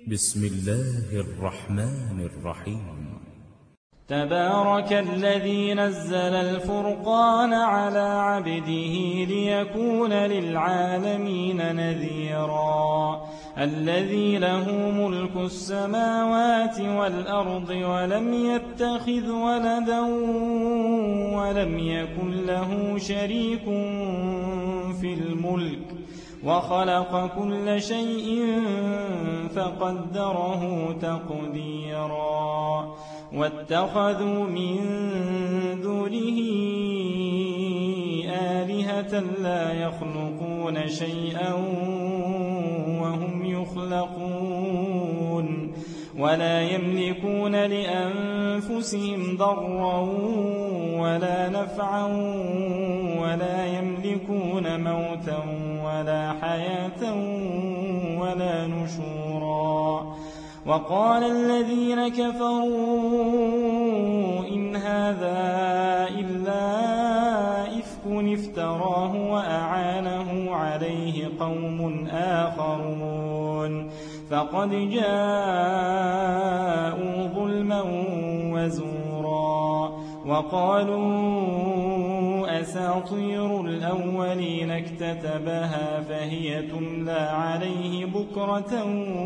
بسم الله الرحمن الرحيم. تبارك الذي نزل الفرقان على عبده ليكون للعالمين نذيرا الذي له ملك السماوات والأرض ولم يتخذ ولدا ولم يكن له شريك في الملك وخلق كل شيء فقدره تقديرا واتخذوا من دونه آلهة لا يخلقون شيئا وهم يخلقون ولا يملكون لأنفسهم ضرا ولا نفعا ولا يملكون موتا ولا حياة ولا نشورا وقال الذين كفروا إن هذا إلا إفك افتراه وأعانه عليه قوم آخرون فقد جاءوا ظلما وزورا وقالوا أساطير الأولين اكتتبها فهي تملى عليه بكرة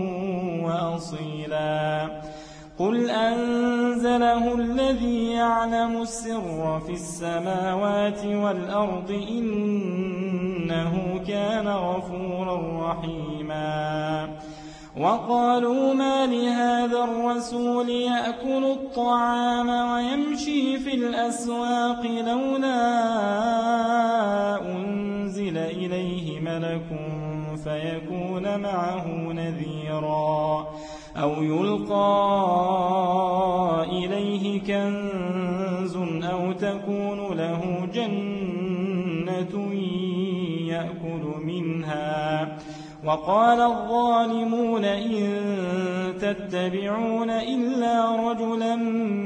وأصيلا قل أنزله الذي يعلم السر في السماوات والأرض إنه كان غفورا رحيما وقالوا ما لهذا الرسول يأكل الطعام ويمشي في الأسواق لولا أنزل إليه ملك فيكون معه نذيرا أو يلقى إليه كنز أو تكون له جنة يأكل منها وقال الظالمون إن تتبعون إلا رجلا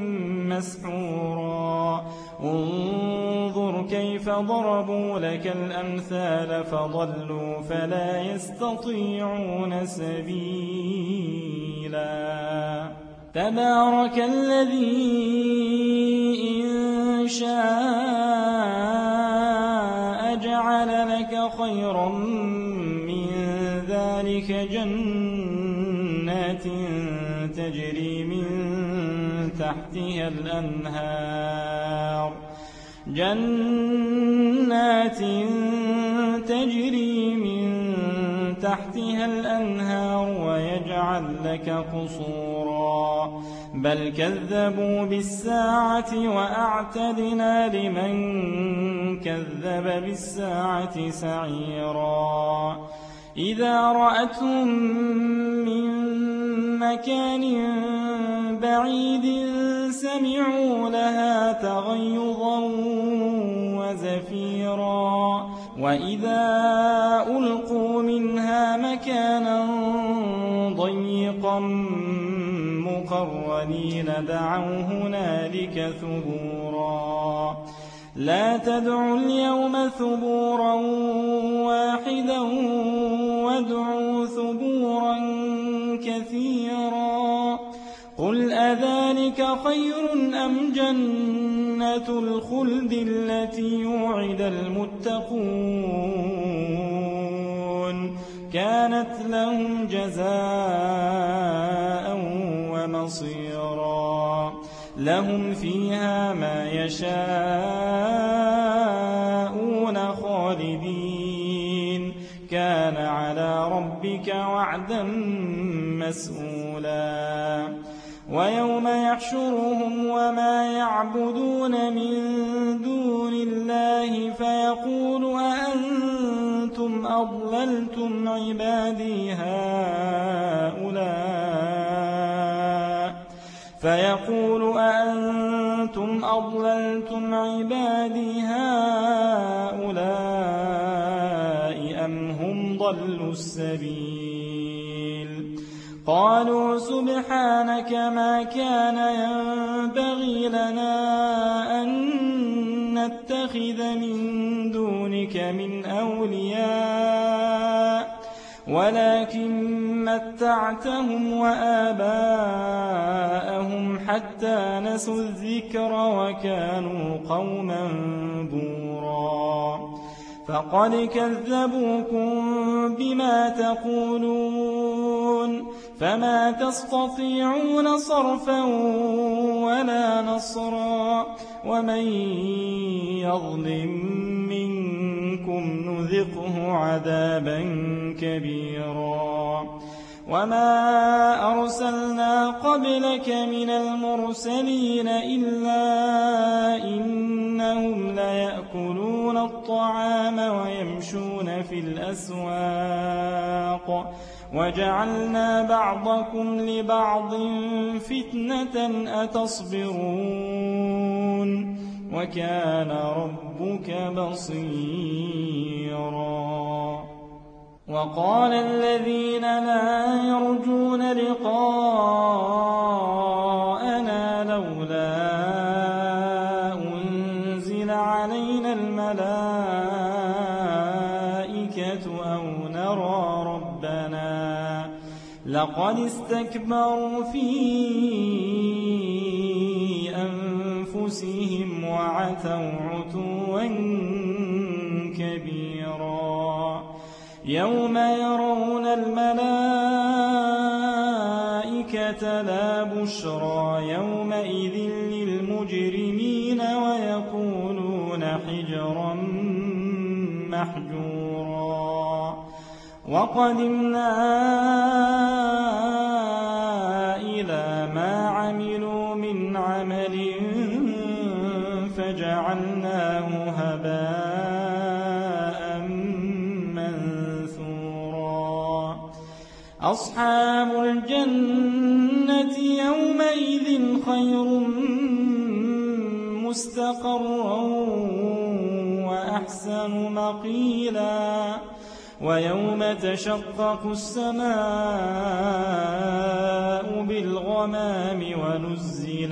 مسحورا انظر كيف ضربوا لك الأمثال فضلوا فلا يستطيعون سبيلا تبارك الذي إن شاء جعل لك خيرا ذلك جنات تجري من تحتها الأنهار ويجعل لك قصورا بل كذبوا بالساعة وأعتدنا لمن كذب بالساعة سعيرا إذا رأتهم من مكان بعيد سمعوا لها تغيظا وزفيرا وإذا ألقوا منها مكانا ضيقا مقرنين دعوا هنالك ثبورا لا تدعوا اليوم ثبورا واحدا وادعوا ثبورا كثيرا قل أذلك خير أم جنة الخلد التي وعد المتقون كانت لهم جزاء ومصيرا لهم فيها ما يشاءون خالدين كان على ربك وعدا مسئولا ويوم يحشرهم وما يعبدون من دون الله فيقول أأنتم أضللتم عبادي هؤلاء أم هم ضلوا السبيل قالوا سبحانك ما كان ينبغي لنا أن نتخذ من دونك من أولياء ولكن متعتهم وآباءهم حتى نسوا الذكر وكانوا قوما بورا فقد كذبوكم بما تقولون فما تستطيعون صرفا ولا نصرا ومن يظلم منكم نذقه عذابا كبيرا وما أرسلنا قبلك من المرسلين إلا إنهم ليأكلون الطعام ويمشون في الأسواق وجعلنا بعضكم لبعض فتنة أتصبرون وكان ربك بصيرا وقال الذين لا يرجون لقاءنا لولا أنزل علينا الملائكة أو نرى ربنا لقد استكبروا في أنفسهم وعتوا عتوا كبيرا يوم يرون الملائكة لا بشرى يومئذ للمجرمين ويقولون حجرا محجورا وقدمنا إلى ما عملوا من عمل فجعلناه هباء منثورا أصحاب الجنة يومئذ خير مستقرا وأحسن مقيلا ويوم تشقق السماء بالغمام ونزل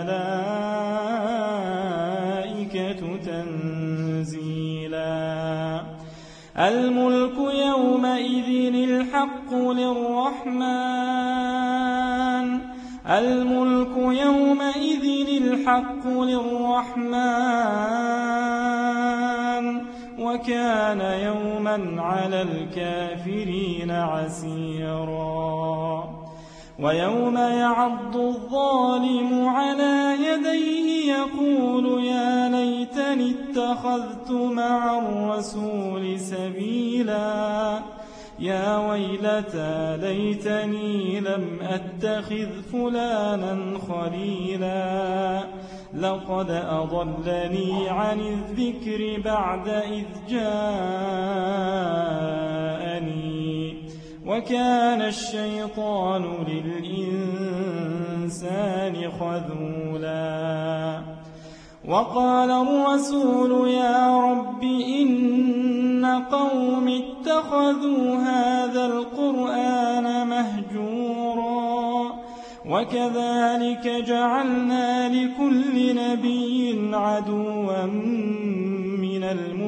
الملائكة تنزيلا الملك يومئذ الحق للرحمن وكان يوما على الكافرين عسيرا ويوم يعض الظالم على يديه يقول يا ليتني اتخذت مع الرسول سبيلا يا ويلتى ليتني لم أتخذ فلانا خليلا لقد أضلني عن الذكر بعد إذ جاءني وكان الشيطان للإنسان خذولا وقال الرسول يا رب إن قوم اتخذوا هذا القرآن مهجورا وكذلك جعلنا لكل نبي عدوا من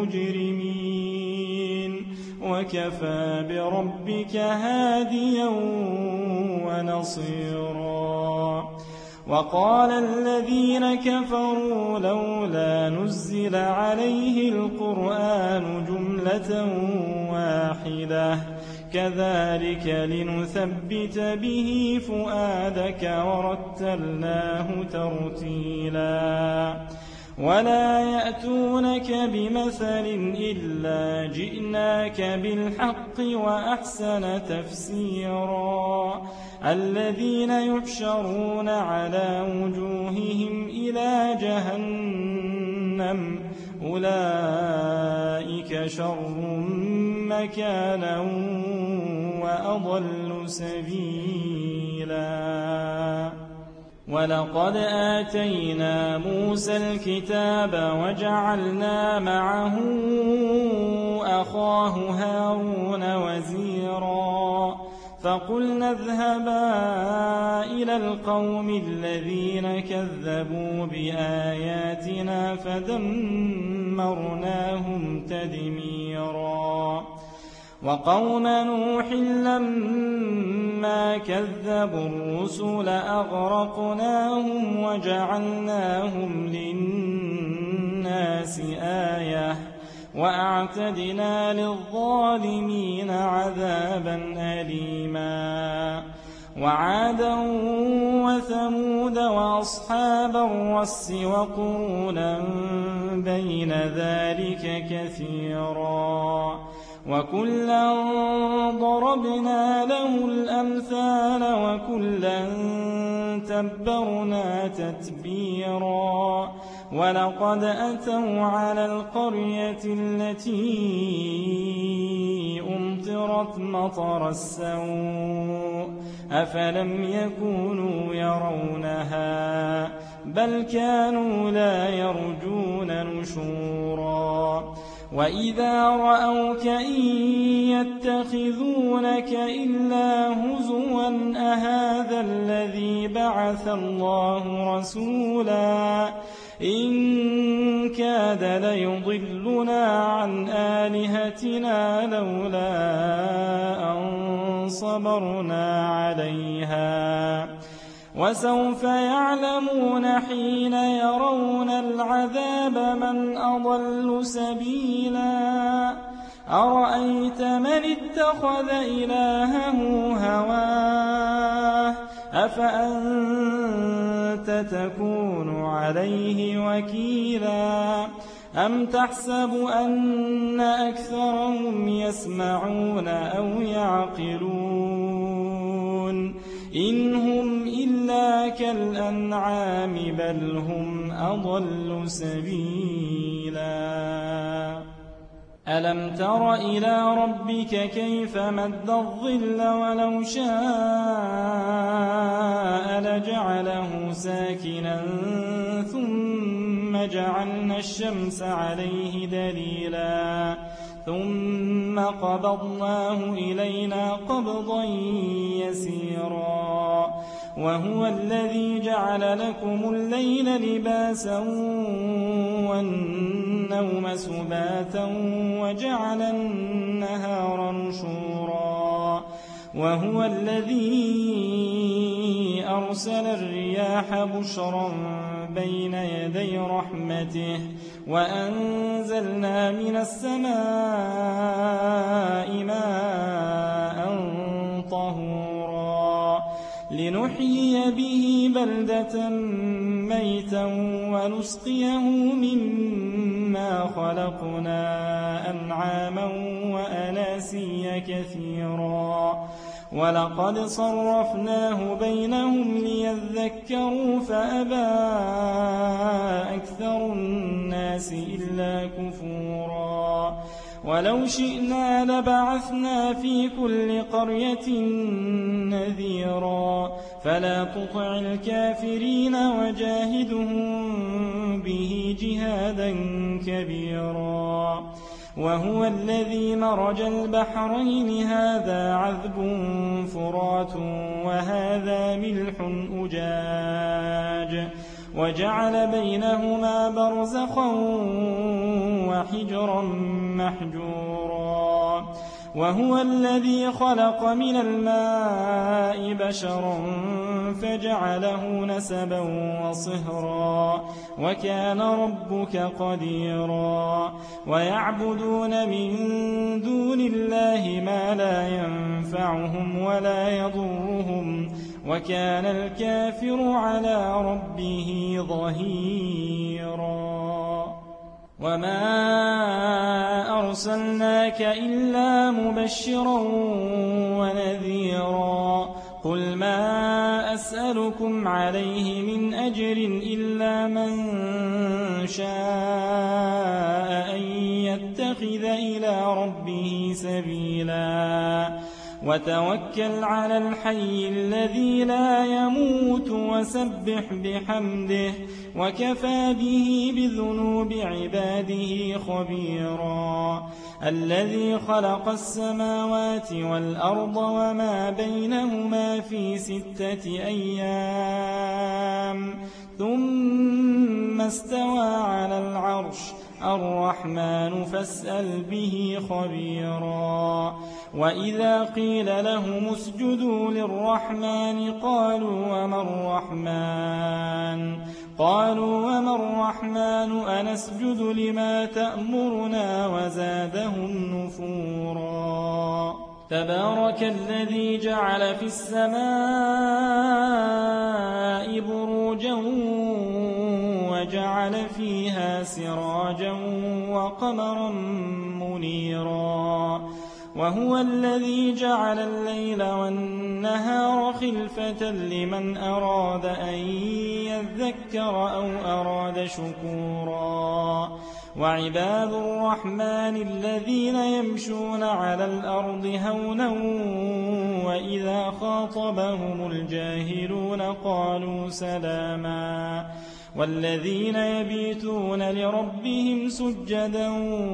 المجرمين وكفى بربك هاديا ونصيرا وقال الذين كفروا لولا نزل عليه القرآن جملة واحدة كذلك لنثبت به فؤادك ورتلناه ترتيلا ولا يأتونك بمثل إلا جئناك بالحق وأحسن تفسيرا الذين يحشرون على وجوههم إلى جهنم أولئك شر مكانا وأضل سبيلا ولقد آتينا موسى الكتاب وجعلنا معه أخاه هارون وزيرا فقلنا اذهبا إلى القوم الذين كذبوا بآياتنا فدمرناهم تدميرا وقوم نوح لما كذبوا الرسل أغرقناهم وجعلناهم للناس آية وأعتدنا للظالمين عذابا أليما وعادا وثمود وأصحاب الرس وقرونا بين ذلك كثيرا وكلا ضربنا له الأمثال وكلا تبرنا تتبيرا ولقد أتوا على القرية التي أمطرت مطر السوء أفلم يكونوا يرونها بل كانوا لا يرجون نشورا وإذا رأوك إن يتخذونك إلا هزوا أهذا الذي بعث الله رسولا إن كاد ليضلنا عن آلهتنا لولا أن صبرنا عليها وسوف يعلمون حين يرون العذاب من أضل سبيلا أرأيت من اتخذ إلهه هواه أفأنت تكون عليه وكيلا أم تحسب أن أكثرهم يسمعون أو يعقلون إن هم إلا كالأنعام بل هم أضل سبيلا ألم تر إلى ربك كيف مد الظل ولو شاء لجعله ساكنا ثم جعلنا الشمس عليه دليلا ثم قبضناه إلينا قبضا يسيرا وهو الذي جعل لكم الليل لباسا والنوم سباتا وجعل النهار نشورا وهو الذي أرسل الرياح بشرا بين يدي رحمته وأنزلنا من السماء ماء طهورا لنحيي به بلدة ميتا ونسقيه مما خلقنا أنعاما وأناسيا كثيرا ولقد صرفناه بينهم ليذكروا فأبى أكثر الناس إلا كفورا ولو شئنا لبعثنا في كل قرية نذيرا فلا تطع الكافرين وجاهدهم به جهادا كبيرا وهو الذي مرج البحرين هذا عذب فرات وهذا ملح أجاج وجعل بينهما برزخا وحجرا محجورا وهو الذي خلق من الماء بشرا فجعله نسبا وصهرا وكان ربك قديرا ويعبدون من دون الله ما لا ينفعهم ولا يضرهم وكان الكافر على ربه ظهيرا وما أرسلناك إلا مبشرا ونذيرا قل ما أسألكم عليه من أجر إلا من شاء أن يتخذ إلى ربه سبيلا وتوكل على الحي الذي لا يموت وسبح بحمده وكفى به بذنوب عباده خبيرا الذي خلق السماوات والأرض وما بينهما في 6 أيام ثم استوى على العرش الرحمن فاسأل به خبيرا وإذا قيل لهم اسجدوا للرحمن قالوا وما الرحمن أنسجد لما تأمرنا وزادهم نفورا تبارك الذي جعل في السماء بروجا وجعل فيها سراجا وقمرا منيرا وهو الذي جعل الليل والنهار خلفة لمن أراد أن يذكر أو أراد شكورا وعباد الرحمن الذين يمشون على الأرض هونا وإذا خاطبهم الجاهلون قالوا سلاما والذين يبيتون لربهم سجدا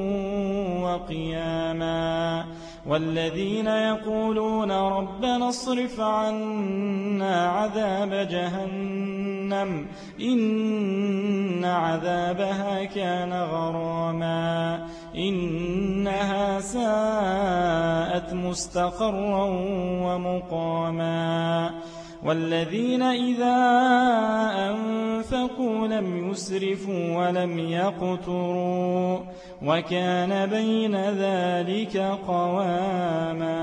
وقياما والذين يقولون ربنا اصرف عنا عذاب جهنم إن عذابها كان غراما إنها ساءت مستقرا ومقاما والذين إذا أنفقوا لم يسرفوا ولم يقتروا وكان بين ذلك قواما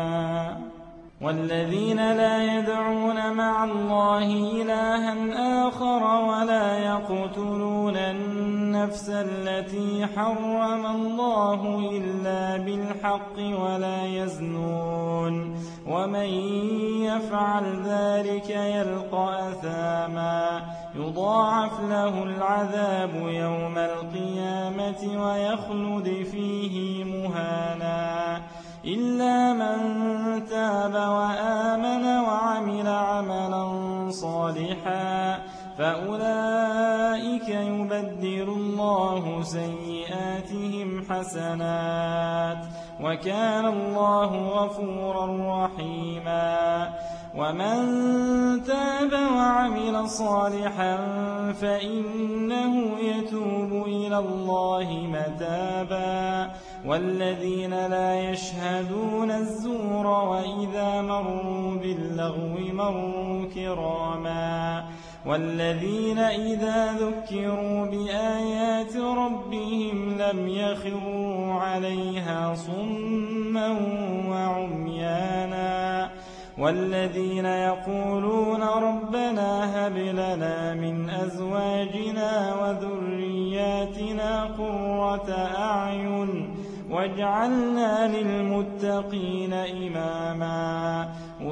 والذين لا يدعون مع الله إلها آخر ولا يقتلون النفس التي حرم الله إلا بالحق ولا يزنون ومن يفعل ذلك يلقى أثاما يضاعف له العذاب يوم القيامة ويخلد فيه مهانا إلا من تاب وآمن وعمل عملا صالحا فأولئك يبدل الله سيئاتهم حسنات وكان الله غفورا رحيما ومن تاب وعمل صالحا فإنه يتوب إلى الله متابا والذين لا يشهدون الزور وإذا مروا باللغو مروا كراما والذين إذا ذكروا بآيات ربهم لم يخروا عليها صما وعميانا والذين يقولون ربنا هب لنا من أزواجنا وذرياتنا قرة أعين واجعلنا للمتقين إماما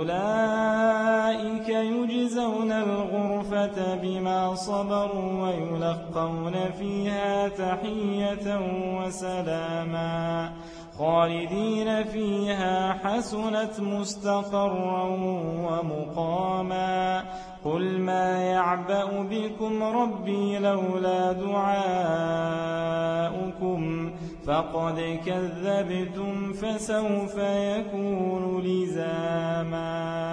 أولئك يجزون الغرفة بما صبروا ويلقون فيها تحية وسلاما خالدين فيها حسنت مستقرا ومقاما قل ما يعبأ بكم ربي لولا دعاؤكم فقد كذبتم فسوف يكون لزاما